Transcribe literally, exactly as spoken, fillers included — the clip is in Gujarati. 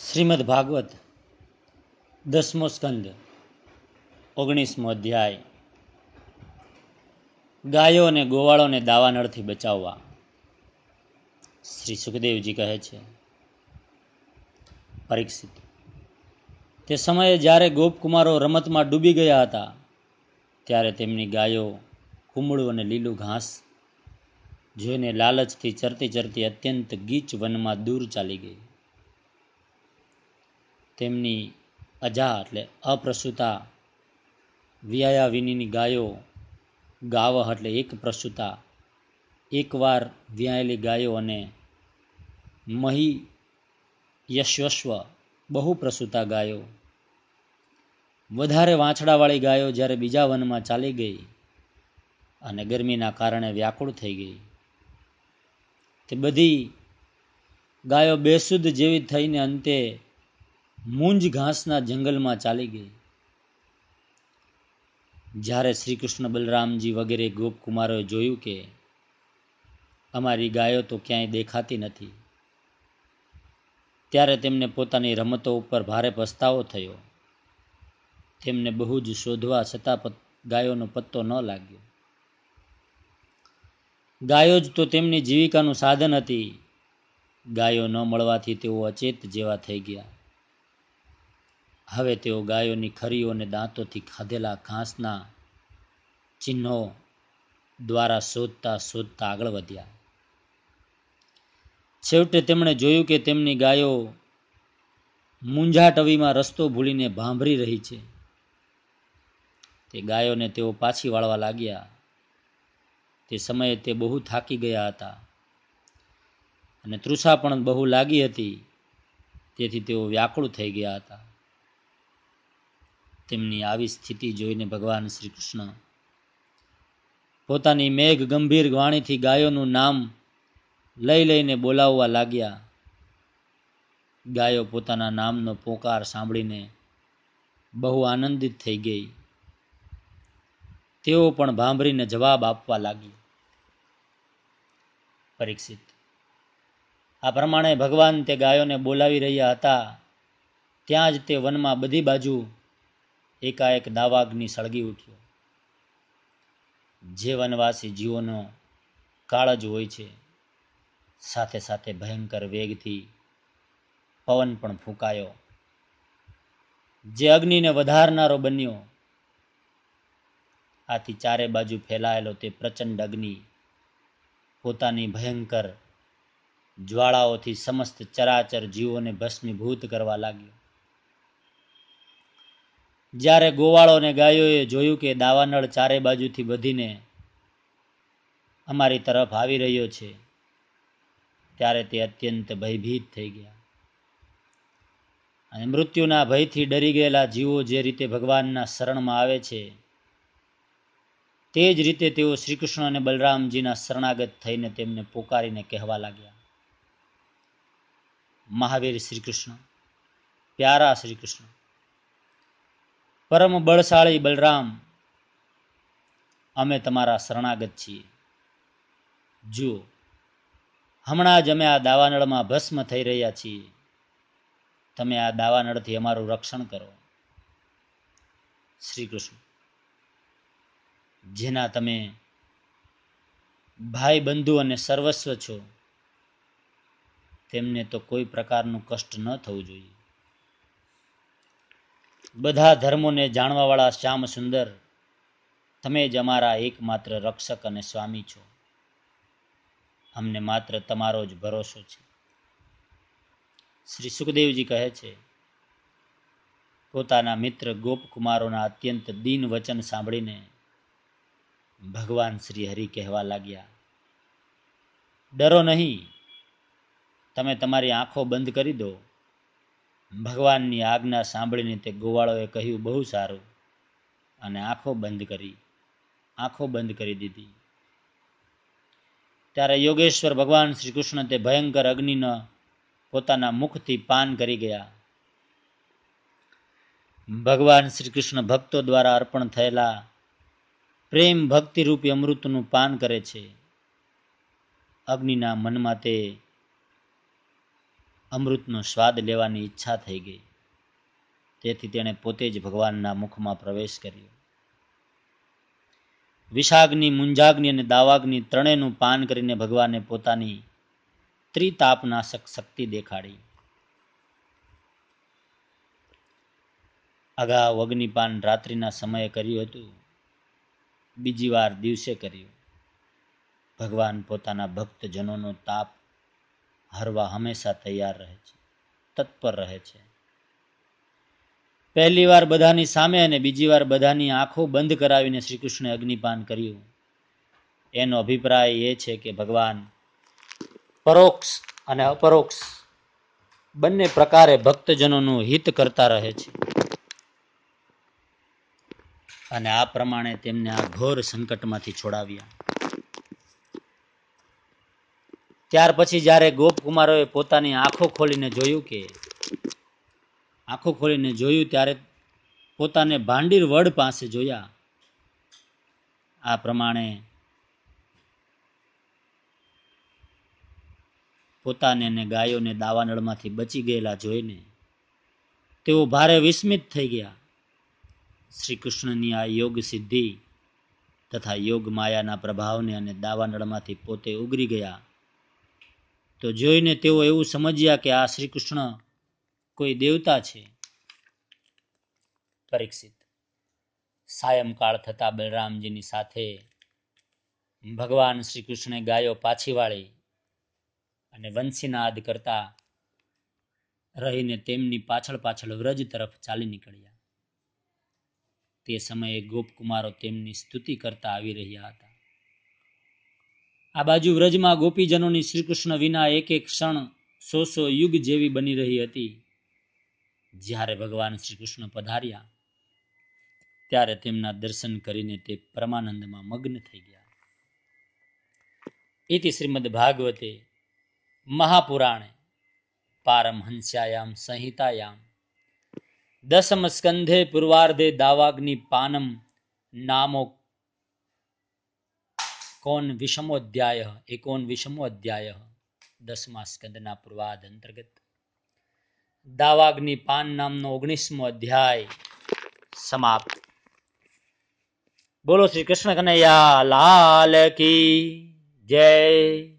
શ્રીમદ ભાગવત દસમો સ્કંદ ઓગણીસમો અધ્યાય. ગાયો અને ગોવાળોને દાવાનળથી બચાવવા. શ્રી સુખદેવજી કહે છે, પરીક્ષિત, તે સમયે જ્યારે ગોપકુમારો રમતમાં ડૂબી ગયા હતા ત્યારે તેમની ગાયો કુમળું અને લીલું ઘાસ જોઈને લાલચથી ચરતી ચરતી અત્યંત ગીચ વનમાં દૂર ચાલી ગઈ. તેમની અજા એટલે અપ્રસૂતા વ્યાયા વિનીની ગાયો, ગાવહ એટલે એક પ્રસૂતા એકવાર વ્યાયેલી ગાયો અને મહી યશ્વસ્વ બહુ પ્રસૂતા ગાયો, વધારે વાંછડાવાળી ગાયો જ્યારે બીજા વનમાં ચાલી ગઈ અને ગરમીના કારણે વ્યાકુળ થઈ ગઈ, તે બધી ગાયો બેસુધ જેવી થઈને અંતે મૂંજ ઘાસના જંગલમાં ચાલી ગઈ. જ્યારે શ્રી કૃષ્ણ બલરામજી વગેરે ગોપકુમારોએ જોયું કે અમારી ગાયો તો ક્યાંય દેખાતી નથી, ત્યારે તેમને પોતાની રમતો ઉપર ભારે પસ્તાવો થયો. તેમને બહુ જ શોધવા છતાં ગાયોનો પત્તો ન લાગ્યો. ગાયો જ તો તેમની જીવિકાનું સાધન હતી. ગાયો ન મળવાથી તેઓ અચેત જેવા થઈ ગયા. હવે તેઓ ગાયોની ખરીઓ અને દાંતોથી ખાધેલા ઘાસના ચિહ્નો દ્વારા શોધતા શોધતા આગળ વધ્યા. છેવટે તેમણે જોયું કે તેમની ગાયો મૂંઝાટવીમાં રસ્તો ભૂલીને ભાંભરી રહી છે. તે ગાયોને તેઓ પાછી વાળવા લાગ્યા. તે સમયે તે બહુ થાકી ગયા હતા અને તૃષા પણ બહુ લાગી હતી, તેથી તેઓ વ્યાકુળ થઈ ગયા હતા. તેમની આવી સ્થિતિ જોઈને ભગવાન શ્રી કૃષ્ણ પોતાની મેઘ ગંભીર વાણીથી ગાયોનું નામ લઈ લઈને બોલાવવા લાગ્યા. ગાયો પોતાના નામનો પોકાર સાંભળીને બહુ આનંદિત થઈ ગઈ. તેઓ પણ ભાંભરીને જવાબ આપવા લાગી. પરીક્ષિત, આ પ્રમાણે ભગવાન તે ગાયોને બોલાવી રહ્યા હતા ત્યાં જ તે વનમાં બધી બાજુ એકાએક દાવાગ્નિ સળગી ઉઠ્યો. જે વનવાસી જીવોનો કાળ જ હોય છે, સાથે સાથે ભયંકર વેગથી પવન પણ ફૂંકાયો, જે અગ્નિને વધારનારો બન્યો. આથી ચારે બાજુ ફેલાયેલો તે પ્રચંડ અગ્નિ પોતાની ભયંકર જ્વાળાઓથી સમસ્ત ચરાચર જીવોને ભસ્મીભૂત કરવા લાગ્યો. જ્યારે ગોવાળો અને ગાયોએ જોયું કે દાવાનળ ચારે બાજુથી વધીને અમારી તરફ આવી રહ્યો છે, ત્યારે તે અત્યંત ભયભીત થઈ ગયા. અને મૃત્યુના ભયથી ડરી ગયેલા જીવો જે રીતે ભગવાનના શરણમાં આવે છે, તે જ રીતે તેઓ શ્રી કૃષ્ણ અને બલરામજીના શરણાગત થઈને તેમને પોકારીને કહેવા લાગ્યા, મહાવીર શ્રી કૃષ્ણ, પ્યારા શ્રી કૃષ્ણ, પરમ બળશાળી બલરામ, અમે તમારા શરણાગત છીએ. જુઓ, હમણાં જ અમે આ દાવાનળમાં ભસ્મ થઈ રહ્યા છીએ. તમે આ દાવાનળથી અમારું રક્ષણ કરો. શ્રી કૃષ્ણ, જેના તમે ભાઈ બંધુ અને સર્વસ્વ છો, તેમને તો કોઈ પ્રકારનું કષ્ટ ન થવું જોઈએ. બધા ધર્મોને જાણવાવાળા શ્યામ સુંદર, તમે જ અમારા એકમાત્ર રક્ષક અને સ્વામી છો. અમને માત્ર તમારો જ ભરોસો છે. શ્રી સુખદેવજી કહે છે, પોતાના મિત્ર ગોપકુમારોના અત્યંત દીન વચન સાંભળીને ભગવાન શ્રી હરિ કહેવા લાગ્યા, ડરો નહીં, તમે તમારી આંખો બંધ કરી દો. ભગવાનની આજ્ઞા સાંભળીને તે ગોવાળોએ કહ્યું, બહુ સારું, અને આંખો બંધ કરી આંખો બંધ કરી દીધી. ત્યારે યોગેશ્વર ભગવાન શ્રી કૃષ્ણ તે ભયંકર અગ્નિનો પોતાના મુખથી પાન કરી ગયા. ભગવાન શ્રી કૃષ્ણ ભક્તો દ્વારા અર્પણ થયેલા પ્રેમ ભક્તિરૂપી અમૃતનું પાન કરે છે. અગ્નિના મનમાં તે અમૃતનો સ્વાદ લેવાની ઈચ્છા થઈ ગઈ. તેથી તેણે પોતે જ ભગવાનના મુખમાં પ્રવેશ કર્યો. વિષાગ્નિ, મુંજાગ્નિ અને દાવાગ્નિ ત્રણેયનું પાન કરીને ભગવાને પોતાની ત્રિતાપનાશક શક્તિ દેખાડી. અગાઉ અગ્નિપાન રાત્રિના સમયે કર્યું હતું, બીજી વાર દિવસે કર્યું. ભગવાન પોતાના ભક્તજનોનો તાપ હરવા હંમેશા તૈયાર રહે છે, તત્પર રહે છે. પહેલી વાર બધાની સામે અને બીજી વાર બધાની આંખો બંધ કરાવીને શ્રી કૃષ્ણે અગ્નિપાન કર્યું. એનો અભિપ્રાય એ છે કે ભગવાન પરોક્ષ અને અપરોક્ષ બંને પ્રકારે ભક્તજનોનું હિત કરતા રહે છે અને આ પ્રમાણે તેમને આ ઘોર સંકટમાંથી છોડાવ્યા. ત્યાર પછી જ્યારે ગોપકુમારોએ પોતાની આંખો ખોલીને જોયું કે આંખો ખોલીને જોયું ત્યારે પોતાને ભાંડીર વડ પાસે જોયા. આ પ્રમાણે પોતાને અને ગાયોને દાવાનળમાંથી બચી ગયેલા જોઈને તેઓ ભારે વિસ્મિત થઈ ગયા. શ્રી કૃષ્ણની આ યોગ સિદ્ધિ તથા યોગ માયાના પ્રભાવને અને દાવાનળમાંથી પોતે ઉગરી ગયા તો જોઈને તેઓ એવું સમજ્યા કે આ શ્રી કૃષ્ણ કોઈ દેવતા છે. પરીક્ષિત, સાયંકાળ થતા બલરામજીની સાથે ભગવાન શ્રી કૃષ્ણે ગાયો પાછી વાળી અને વંશીનાદ કરતા રહીને તેમની પાછળ પાછળ વ્રજ તરફ ચાલી નીકળ્યા. તે સમયે ગોપકુમારો તેમની સ્તુતિ કરતા આવી રહ્યા હતા. આ બાજુ વ્રજમાં ગોપીજનોની શ્રી કૃષ્ણ વિના એક એક ક્ષણ સો સો યુગ જેવી બની રહી હતી. જ્યારે ભગવાન શ્રી કૃષ્ણ પધાર્યા ત્યારે તેમના દર્શન કરીને તે પરમાનંદમાં મગ્ન થઈ ગયા. ઇતિ શ્રીમદ ભાગવતે મહાપુરાણે પારમહંસ્યાયામ સંહિતાયામ દસમ સ્કંધે પૂર્વાર્ધે દાવાગ્નિ પાનમ નામો કોન વિષમોધ્યાય એકોન વિષમોધ્યાય દસમા સ્કંદના પૂર્વાર્ધ અંતર્ગત દાવાગ્નિ પાન નામનો ઓગણીસમો અધ્યાય સમાપ્ત. બોલો શ્રી કૃષ્ણ કનૈયા લાલ કી જય.